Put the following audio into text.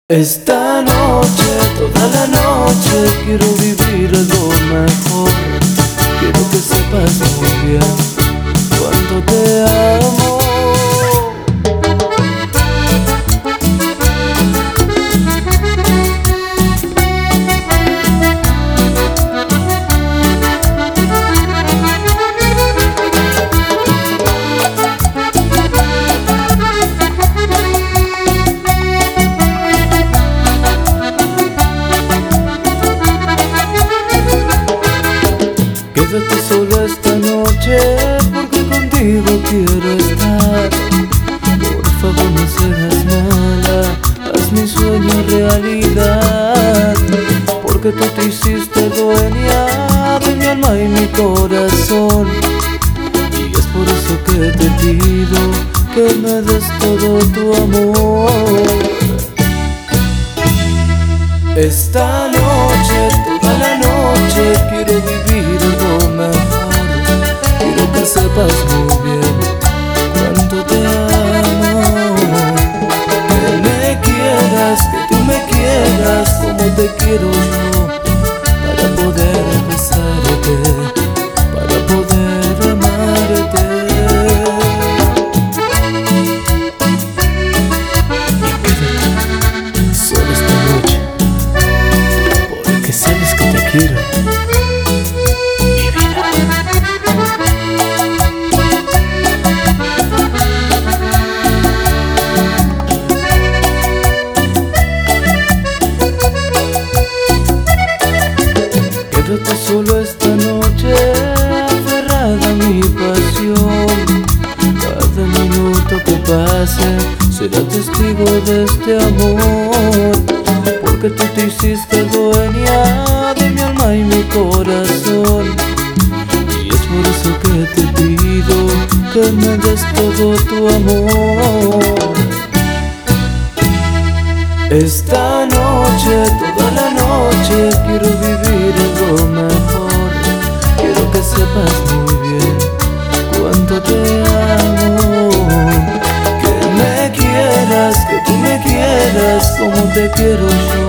Esta noche, toda la noche, quiero vivir lo mejor. Quiero que sepas muy bien cuánto te amo. Quédate solo esta noche, porque contigo quiero estar. Por favor no seas mala, haz mi sueño realidad. Porque tú te hiciste dueña de mi alma y mi corazón. Y es por eso que te pido que me des todo tu amor. Esta noche, toda la noche, quiero vivir lo mejor. Quiero que sepas muy bien cuánto te amo. Que me quieras, que tú me quieras como te quiero yo, para poder besarte, para poder amarte. Y quédate solo esta noche, porque sabes que te quiero, mi vida. Quédate solo esta noche, aferrada a mi pasión. Cada minuto que pase será testigo de este amor. Porque tú te hiciste dueña de mi alma y mi corazón. Y es por eso que te pido que me des todo tu amor. Esta noche, toda la noche, quiero vivir lo mejor. Quiero que sepas muy bien cuánto te amo. Que me quieras, que tú me quieras como te quiero yo,